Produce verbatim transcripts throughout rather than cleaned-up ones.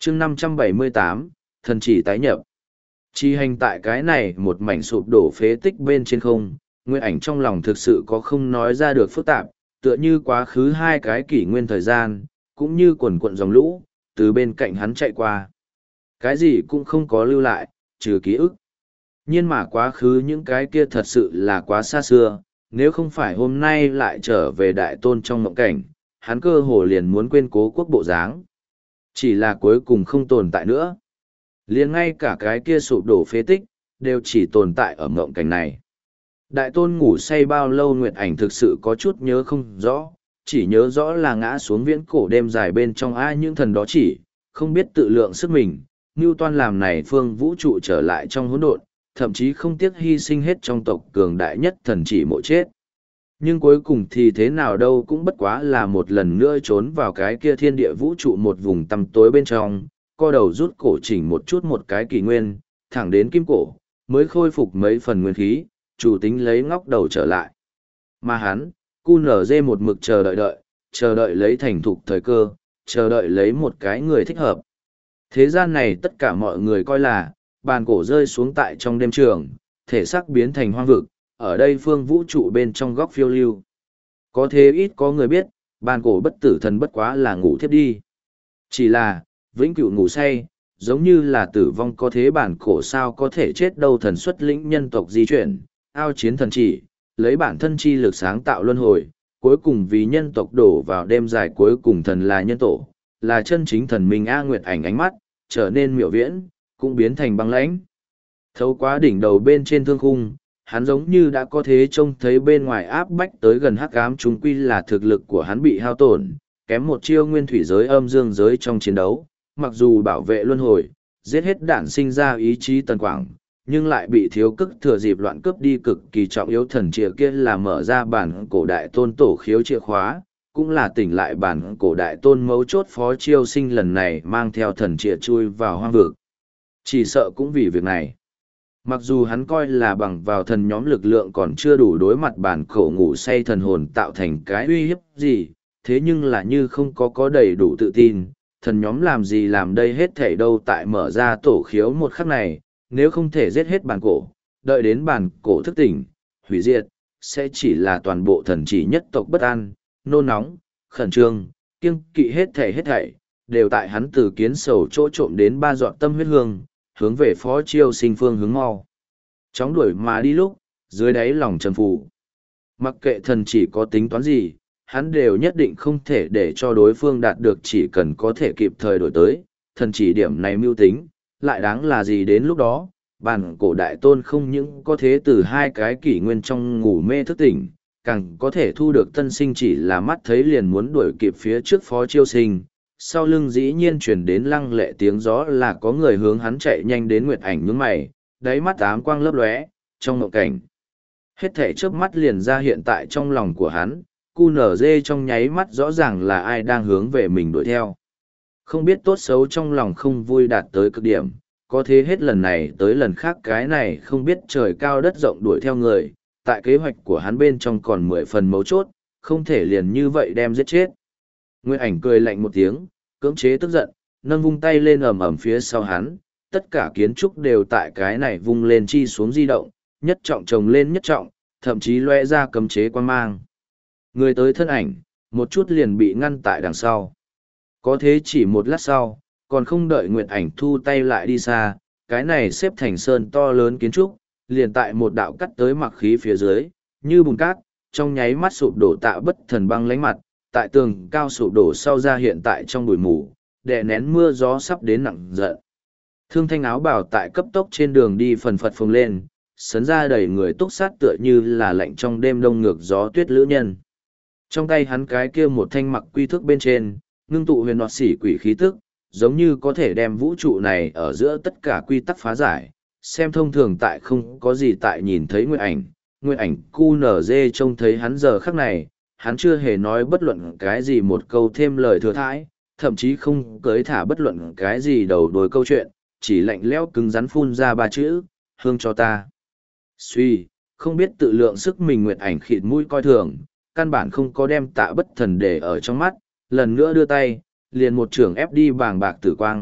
chương năm trăm bảy mươi tám, thần chỉ tái nhập. Chi hành tại cái này một mảnh sụp đổ phế tích bên trên không, Nguyệt Ảnh trong lòng thực sự có không nói ra được phức tạp, tựa như quá khứ hai cái kỷ nguyên thời gian, cũng như quần quận dòng lũ, từ bên cạnh hắn chạy qua. Cái gì cũng không có lưu lại, trừ ký ức. Nhưng mà quá khứ những cái kia thật sự là quá xa xưa, nếu không phải hôm nay lại trở về đại tôn trong mộng cảnh, hắn cơ hồ liền muốn quên cố quốc bộ dáng. Chỉ là cuối cùng không tồn tại nữa. Liền ngay cả cái kia sụp đổ phế tích, đều chỉ tồn tại ở mộng cảnh này. Đại tôn ngủ say bao lâu Nguyệt Ảnh thực sự có chút nhớ không rõ, chỉ nhớ rõ là ngã xuống viễn cổ đêm dài bên trong ai những thần đó chỉ, không biết tự lượng sức mình, Newton làm này phương vũ trụ trở lại trong hỗn độn, thậm chí không tiếc hy sinh hết trong tộc cường đại nhất thần chỉ mộ chết. Nhưng cuối cùng thì thế nào đâu cũng bất quá là một lần nữa trốn vào cái kia thiên địa vũ trụ một vùng tăm tối bên trong, co đầu rút cổ chỉnh một chút một cái kỷ nguyên, thẳng đến kim cổ, mới khôi phục mấy phần nguyên khí, chủ tính lấy ngóc đầu trở lại. Mà hắn, cu nở dê một mực chờ đợi đợi, chờ đợi lấy thành thục thời cơ, chờ đợi lấy một cái người thích hợp. Thế gian này tất cả mọi người coi là, bàn cổ rơi xuống tại trong đêm trường, thể xác biến thành hoang vực, ở đây phương vũ trụ bên trong góc phiêu lưu. Có thế ít có người biết, bàn cổ bất tử thần bất quá là ngủ thiếp đi. Chỉ là, vĩnh cửu ngủ say, giống như là tử vong có thế bản cổ sao có thể chết đâu thần xuất lĩnh nhân tộc di chuyển, ao chiến thần chỉ, lấy bản thân chi lực sáng tạo luân hồi, cuối cùng vì nhân tộc đổ vào đêm dài cuối cùng thần là nhân tổ, là chân chính thần minh A Nguyệt Ảnh ánh mắt, trở nên miểu viễn, cũng biến thành băng lãnh. Thấu quá đỉnh đầu bên trên thương khung, hắn giống như đã có thế trông thấy bên ngoài áp bách tới gần hắc ám chúng quy là thực lực của hắn bị hao tổn, kém một chiêu nguyên thủy giới âm dương giới trong chiến đấu, mặc dù bảo vệ luân hồi, giết hết đạn sinh ra ý chí tần quảng, nhưng lại bị thiếu cức thừa dịp loạn cướp đi cực kỳ trọng yếu thần chìa kia là mở ra bản cổ đại tôn tổ khiếu chìa khóa, cũng là tỉnh lại bản cổ đại tôn mấu chốt phó chiêu sinh lần này mang theo thần chìa chui vào hoang vực. Chỉ sợ cũng vì việc này. Mặc dù hắn coi là bằng vào thần nhóm lực lượng còn chưa đủ đối mặt bản cổ ngủ say thần hồn tạo thành cái uy hiếp gì, thế nhưng là như không có có đầy đủ tự tin, thần nhóm làm gì làm đây hết thể đâu tại mở ra tổ khiếu một khắc này, nếu không thể giết hết bản cổ, đợi đến bản cổ thức tỉnh, hủy diệt, sẽ chỉ là toàn bộ thần chỉ nhất tộc bất an, nôn nóng, khẩn trương, kiêng kỵ hết thể hết thảy, đều tại hắn từ kiến sầu chỗ trộm đến ba dọn tâm huyết hương, hướng về phó chiêu sinh phương hướng mau. Chóng đuổi mà đi lúc, dưới đáy lòng trần phù. Mặc kệ thần chỉ có tính toán gì, hắn đều nhất định không thể để cho đối phương đạt được chỉ cần có thể kịp thời đổi tới, thần chỉ điểm này mưu tính, lại đáng là gì đến lúc đó, bản cổ đại tôn không những có thế từ hai cái kỷ nguyên trong ngủ mê thức tỉnh, càng có thể thu được tân sinh chỉ là mắt thấy liền muốn đuổi kịp phía trước phó chiêu sinh. Sau lưng dĩ nhiên truyền đến lăng lệ tiếng gió là có người hướng hắn chạy nhanh đến Nguyệt Ảnh nhướng mày, đáy mắt ám quang lấp lóe, trong mộng cảnh. Hết thể chớp mắt liền ra hiện tại trong lòng của hắn, cu nở dê trong nháy mắt rõ ràng là ai đang hướng về mình đuổi theo. Không biết tốt xấu trong lòng không vui đạt tới cực điểm, có thế hết lần này tới lần khác cái này không biết trời cao đất rộng đuổi theo người, tại kế hoạch của hắn bên trong còn mười phần mấu chốt, không thể liền như vậy đem giết chết. Nguyệt Ảnh cười lạnh một tiếng, cưỡng chế tức giận, nâng vung tay lên ầm ầm phía sau hắn, tất cả kiến trúc đều tại cái này vung lên chi xuống di động, nhất trọng chồng lên nhất trọng, thậm chí lóe ra cấm chế quan mang. Người tới thân ảnh, một chút liền bị ngăn tại đằng sau. Có thế chỉ một lát sau, còn không đợi Nguyệt Ảnh thu tay lại đi xa, cái này xếp thành sơn to lớn kiến trúc, liền tại một đạo cắt tới mặc khí phía dưới, như bùn cát, trong nháy mắt sụp đổ tạ bất thần băng lánh mặt, tại tường cao sụp đổ sau ra hiện tại trong bụi mù, đè nén mưa gió sắp đến nặng giận. Thương thanh áo bào tại cấp tốc trên đường đi phần phật phồng lên, sấn ra đầy người túc sát tựa như là lạnh trong đêm đông ngược gió tuyết lữ nhân. Trong tay hắn cái kia một thanh mặc quy thức bên trên, ngưng tụ huyền nọt xỉ quỷ khí tức, giống như có thể đem vũ trụ này ở giữa tất cả quy tắc phá giải, xem thông thường tại không có gì tại nhìn thấy Nguyệt Ảnh, Nguyệt Ảnh cu nở dê trông thấy hắn giờ khắc này, hắn chưa hề nói bất luận cái gì một câu thêm lời thừa thãi, thậm chí không cưới thả bất luận cái gì đầu đuôi câu chuyện, chỉ lạnh lẽo cứng rắn phun ra ba chữ, hương cho ta. Suy, không biết tự lượng sức mình Nguyệt Ảnh khịt mũi coi thường, căn bản không có đem tạ bất thần để ở trong mắt, lần nữa đưa tay, liền một trường ép đi bàng bạc tử quang,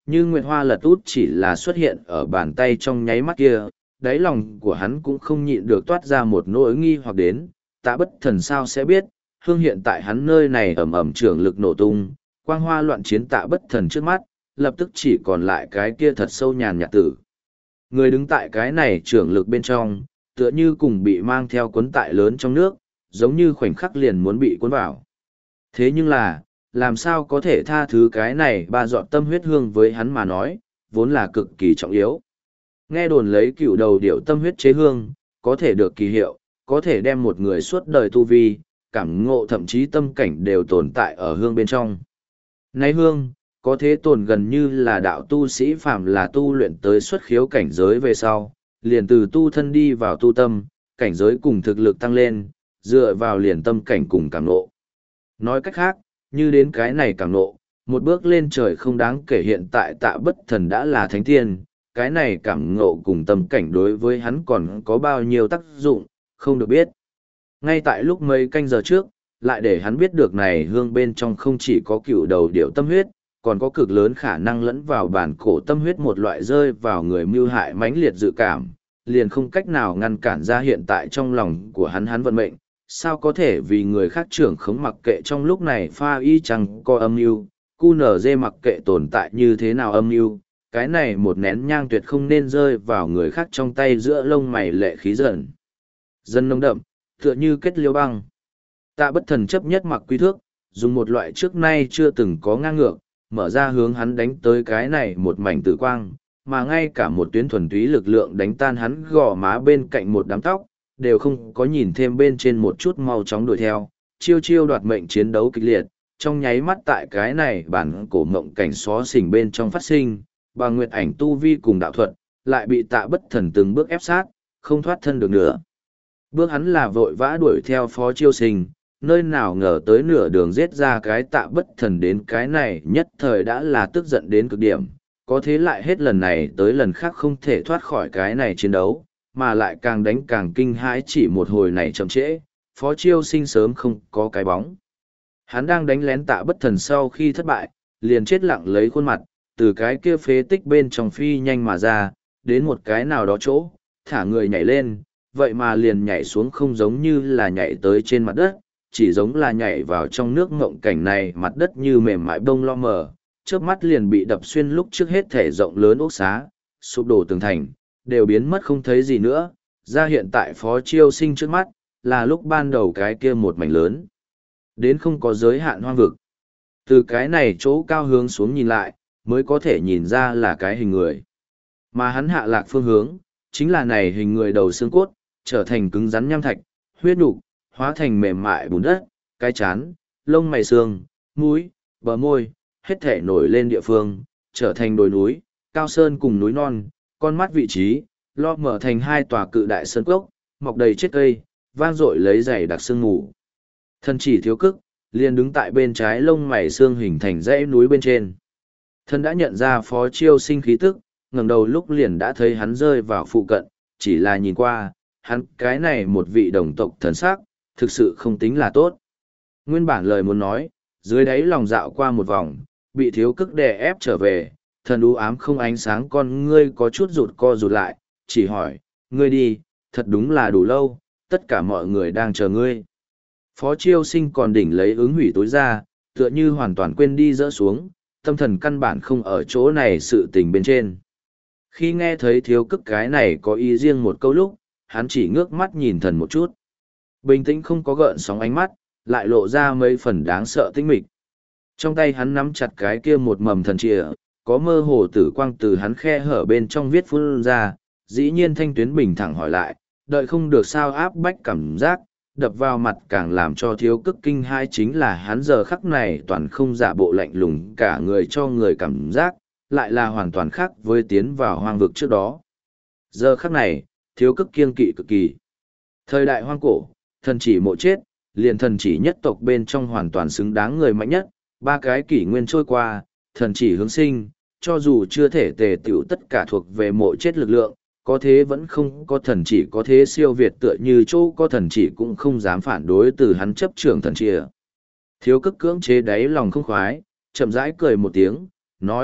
Như Nguyệt Hoa lật út chỉ là xuất hiện ở bàn tay trong nháy mắt kia, đáy lòng của hắn cũng không nhịn được toát ra một nỗi nghi hoặc đến, Tạ Bất Thần sao sẽ biết, hương hiện tại hắn nơi này ầm ầm trưởng lực nổ tung, quang hoa loạn chiến Tạ Bất Thần trước mắt, lập tức chỉ còn lại cái kia thật sâu nhàn nhạt tử. Người đứng tại cái này trưởng lực bên trong, tựa như cùng bị mang theo cuốn tại lớn trong nước, giống như khoảnh khắc liền muốn bị cuốn vào. Thế nhưng là, làm sao có thể tha thứ cái này ba dọn tâm huyết hương với hắn mà nói, vốn là cực kỳ trọng yếu. Nghe đồn lấy cựu đầu điệu tâm huyết chế hương, có thể được kỳ hiệu, có thể đem một người suốt đời tu vi, cảm ngộ thậm chí tâm cảnh đều tồn tại ở hương bên trong. Nay hương, có thế tồn gần như là đạo tu sĩ phàm là tu luyện tới xuất khiếu cảnh giới về sau, liền từ tu thân đi vào tu tâm, cảnh giới cùng thực lực tăng lên, dựa vào liền tâm cảnh cùng cảm ngộ. Nói cách khác, như đến cái này cảm ngộ, một bước lên trời không đáng kể hiện tại Tạ Bất Thần đã là thánh tiên, cái này cảm ngộ cùng tâm cảnh đối với hắn còn có bao nhiêu tác dụng, không được biết. Ngay tại lúc mấy canh giờ trước, lại để hắn biết được này hương bên trong không chỉ có cựu đầu điệu tâm huyết, còn có cực lớn khả năng lẫn vào bản cổ tâm huyết một loại rơi vào người mưu hại mãnh liệt dự cảm, liền không cách nào ngăn cản ra hiện tại trong lòng của hắn hắn vận mệnh, sao có thể vì người khác trưởng khống mặc kệ trong lúc này pha y chẳng có âm mưu, cu nở dê mặc kệ tồn tại như thế nào âm mưu, cái này một nén nhang tuyệt không nên rơi vào người khác trong tay giữa lông mày lệ khí dần. Dân nông đậm, tựa như kết liêu băng. Tạ Bất Thần chấp nhất mặc quy thước, dùng một loại trước nay chưa từng có ngang ngược, mở ra hướng hắn đánh tới cái này một mảnh tử quang, mà ngay cả một tuyến thuần túy lực lượng đánh tan hắn gò má bên cạnh một đám tóc, đều không có nhìn thêm bên trên một chút mau chóng đuổi theo, chiêu chiêu đoạt mệnh chiến đấu kịch liệt, trong nháy mắt tại cái này bản cổ mộng cảnh xó xỉnh bên trong phát sinh, bà Nguyệt Ảnh tu vi cùng đạo thuật, lại bị Tạ Bất Thần từng bước ép sát, không thoát thân được nữa. Bước hắn là vội vã đuổi theo Phó Chiêu Sinh, nơi nào ngờ tới nửa đường giết ra cái Tạ Bất Thần đến cái này nhất thời đã là tức giận đến cực điểm, có thế lại hết lần này tới lần khác không thể thoát khỏi cái này chiến đấu, mà lại càng đánh càng kinh hãi chỉ một hồi này chậm trễ, Phó Chiêu Sinh sớm không có cái bóng. Hắn đang đánh lén Tạ Bất Thần sau khi thất bại, liền chết lặng lấy khuôn mặt, từ cái kia phế tích bên trong phi nhanh mà ra, đến một cái nào đó chỗ, thả người nhảy lên, vậy mà liền nhảy xuống không giống như là nhảy tới trên mặt đất, chỉ giống là nhảy vào trong nước ngộng cảnh này, mặt đất như mềm mại bông lo mờ, chớp mắt liền bị đập xuyên lúc trước hết thể rộng lớn ốc xá, sụp đổ tường thành, đều biến mất không thấy gì nữa, ra hiện tại Phó Chiêu Sinh trước mắt, là lúc ban đầu cái kia một mảnh lớn, đến không có giới hạn hoang vực. Từ cái này chỗ cao hướng xuống nhìn lại, mới có thể nhìn ra là cái hình người. Mà hắn hạ lạc phương hướng, chính là này hình người đầu xương cốt, trở thành cứng rắn nham thạch, huyết nục, hóa thành mềm mại bùn đất, cái chán, lông mày xương, mũi, bờ môi, hết thể nổi lên địa phương, trở thành đồi núi, cao sơn cùng núi non, con mắt vị trí, lo mở thành hai tòa cự đại sơn cốc, mọc đầy chết cây, vang dội lấy dày đặc sương mù. Thân chỉ thiếu cức, liền đứng tại bên trái lông mày xương hình thành dãy núi bên trên. Thân đã nhận ra Phó Chiêu Sinh khí tức, ngẩng đầu lúc liền đã thấy hắn rơi vào phụ cận, chỉ là nhìn qua, hắn cái này một vị đồng tộc thần sắc, thực sự không tính là tốt. Nguyên bản lời muốn nói, dưới đáy lòng dạo qua một vòng, bị thiếu cức đè ép trở về, thần u ám không ánh sáng con ngươi có chút rụt co rụt lại, chỉ hỏi, ngươi đi, thật đúng là đủ lâu, tất cả mọi người đang chờ ngươi. Phó Chiêu Sinh còn đỉnh lấy ứng hủy tối ra, tựa như hoàn toàn quên đi dỡ xuống, tâm thần căn bản không ở chỗ này sự tình bên trên. Khi nghe thấy thiếu cức cái này có ý riêng một câu lúc, hắn chỉ ngước mắt nhìn thần một chút. Bình tĩnh không có gợn sóng ánh mắt, lại lộ ra mấy phần đáng sợ tinh mịch. Trong tay hắn nắm chặt cái kia một mầm thần chìa, có mơ hồ tử quang từ hắn khe hở bên trong viết phun ra, dĩ nhiên thanh tuyến bình thẳng hỏi lại, đợi không được sao áp bách cảm giác, đập vào mặt càng làm cho thiếu cức kinh hai chính là hắn giờ khắc này toàn không giả bộ lạnh lùng cả người cho người cảm giác, lại là hoàn toàn khác với tiến vào hoang vực trước đó. Giờ khắc này, thiếu cức kiêng kỵ cực kỳ. Thời đại hoang cổ, thần chỉ mộ chết, liền thần chỉ nhất tộc bên trong hoàn toàn xứng đáng người mạnh nhất, ba cái kỷ nguyên trôi qua, thần chỉ hướng sinh, cho dù chưa thể tề tiểu tất cả thuộc về mộ chết lực lượng, có thế vẫn không có thần chỉ có thế siêu việt tựa như chỗ có thần chỉ cũng không dám phản đối từ hắn chấp trưởng thần chỉ. Thiếu cức cưỡng chế đáy lòng không khoái, chậm rãi cười một tiếng, nói,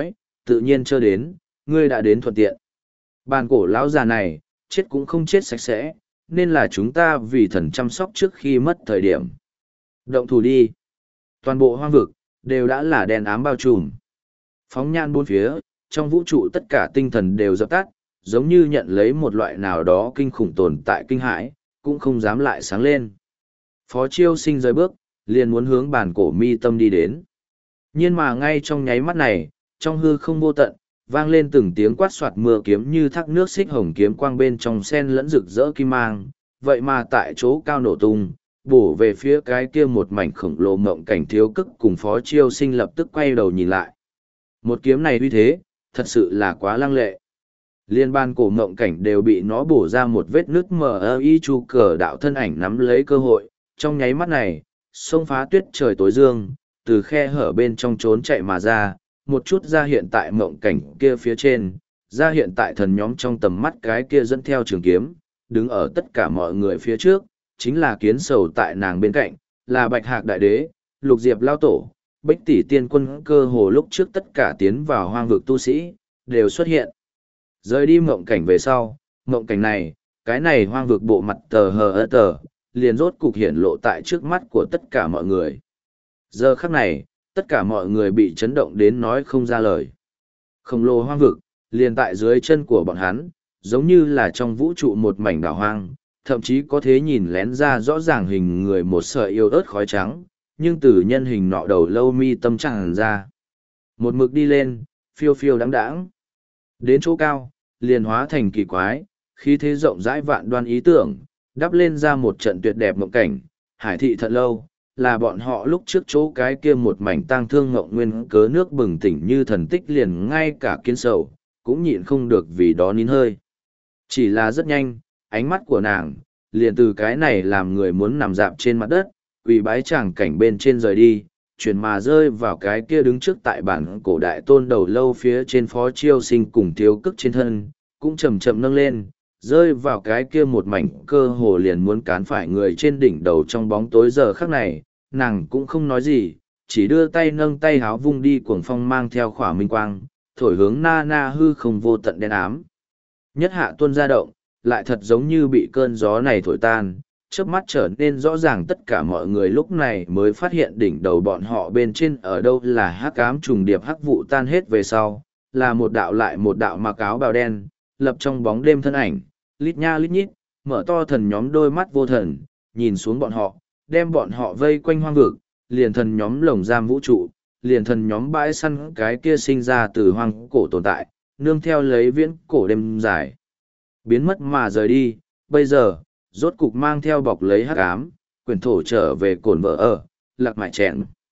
tự nhiên chưa đến, ngươi đã đến thuận tiện. Bàn cổ lão già này, chết cũng không chết sạch sẽ, nên là chúng ta vì thần chăm sóc trước khi mất thời điểm. Động thủ đi. Toàn bộ hoang vực, đều đã là đèn ám bao trùm. Phóng nhan bốn phía, trong vũ trụ tất cả tinh thần đều dập tắt, giống như nhận lấy một loại nào đó kinh khủng tồn tại kinh hãi, cũng không dám lại sáng lên. Phó Chiêu Sinh rời bước, liền muốn hướng bàn cổ mi tâm đi đến. Nhưng mà ngay trong nháy mắt này, trong hư không vô tận, vang lên từng tiếng quát soạt mưa kiếm như thác nước xích hồng kiếm quang bên trong sen lẫn rực rỡ kim mang, vậy mà tại chỗ cao nổ tung, bổ về phía cái kia một mảnh khổng lồ mộng cảnh thiếu cức cùng Phó Chiêu Sinh lập tức quay đầu nhìn lại. Một kiếm này uy thế, thật sự là quá lăng lệ. Liên ban cổ mộng cảnh đều bị nó bổ ra một vết nứt mờ y chu cờ đạo thân ảnh nắm lấy cơ hội, trong nháy mắt này, xông phá tuyết trời tối dương, từ khe hở bên trong trốn chạy mà ra, một chút ra hiện tại mộng cảnh kia phía trên, ra hiện tại thần nhóm trong tầm mắt cái kia dẫn theo trường kiếm, đứng ở tất cả mọi người phía trước, chính là kiến sầu tại nàng bên cạnh, là bạch hạc đại đế, lục diệp lao tổ, bích tỷ tiên quân cơ hồ lúc trước tất cả tiến vào hoang vực tu sĩ, đều xuất hiện. Rời đi mộng cảnh về sau, mộng cảnh này, cái này hoang vực bộ mặt tờ hờ ơ tờ, liền rốt cục hiện lộ tại trước mắt của tất cả mọi người. Giờ khắc này, tất cả mọi người bị chấn động đến nói không ra lời. Khổng lồ hoang vực, liền tại dưới chân của bọn hắn, giống như là trong vũ trụ một mảnh đảo hoang, thậm chí có thể nhìn lén ra rõ ràng hình người một sợi yêu ớt khói trắng, nhưng từ nhân hình nọ đầu lâu mi tâm tràn ra. Một mực đi lên, phiêu phiêu đáng đáng. Đến chỗ cao, liền hóa thành kỳ quái, khí thế rộng rãi vạn đoan ý tưởng, đắp lên ra một trận tuyệt đẹp mộng cảnh, hải thị thật lâu, là bọn họ lúc trước chỗ cái kia một mảnh tang thương ngộng nguyên cớ nước bừng tỉnh như thần tích liền ngay cả kiến sầu, cũng nhịn không được vì đó nín hơi. Chỉ là rất nhanh, ánh mắt của nàng, liền từ cái này làm người muốn nằm dạp trên mặt đất, quỳ bái tràng cảnh bên trên rời đi, chuyển mà rơi vào cái kia đứng trước tại bản cổ đại tôn đầu lâu phía trên Phó Chiêu Sinh cùng thiếu cức trên thân, cũng chậm chậm nâng lên, rơi vào cái kia một mảnh cơ hồ liền muốn cán phải người trên đỉnh đầu trong bóng tối giờ khắc này, nàng cũng không nói gì, chỉ đưa tay nâng tay háo vung đi cuồng phong mang theo khỏa minh quang, thổi hướng na na hư không vô tận đen ám. Nhất hạ tuân ra động, lại thật giống như bị cơn gió này thổi tan, chớp mắt trở nên rõ ràng tất cả mọi người lúc này mới phát hiện đỉnh đầu bọn họ bên trên ở đâu là hắc ám trùng điệp hắc vụ tan hết về sau, là một đạo lại một đạo mặc áo bào đen, lập trong bóng đêm thân ảnh, lít nha lít nhít, mở to thần nhóm đôi mắt vô thần, nhìn xuống bọn họ, đem bọn họ vây quanh hoang vực, liền thần nhóm lồng giam vũ trụ, liền thần nhóm bãi săn cái kia sinh ra từ hoang cổ tồn tại, nương theo lấy viễn cổ đêm dài. Biến mất mà rời đi, bây giờ, rốt cục mang theo bọc lấy hắc ám, quyển thổ trở về cồn vợ ở, lạc mại chẹn.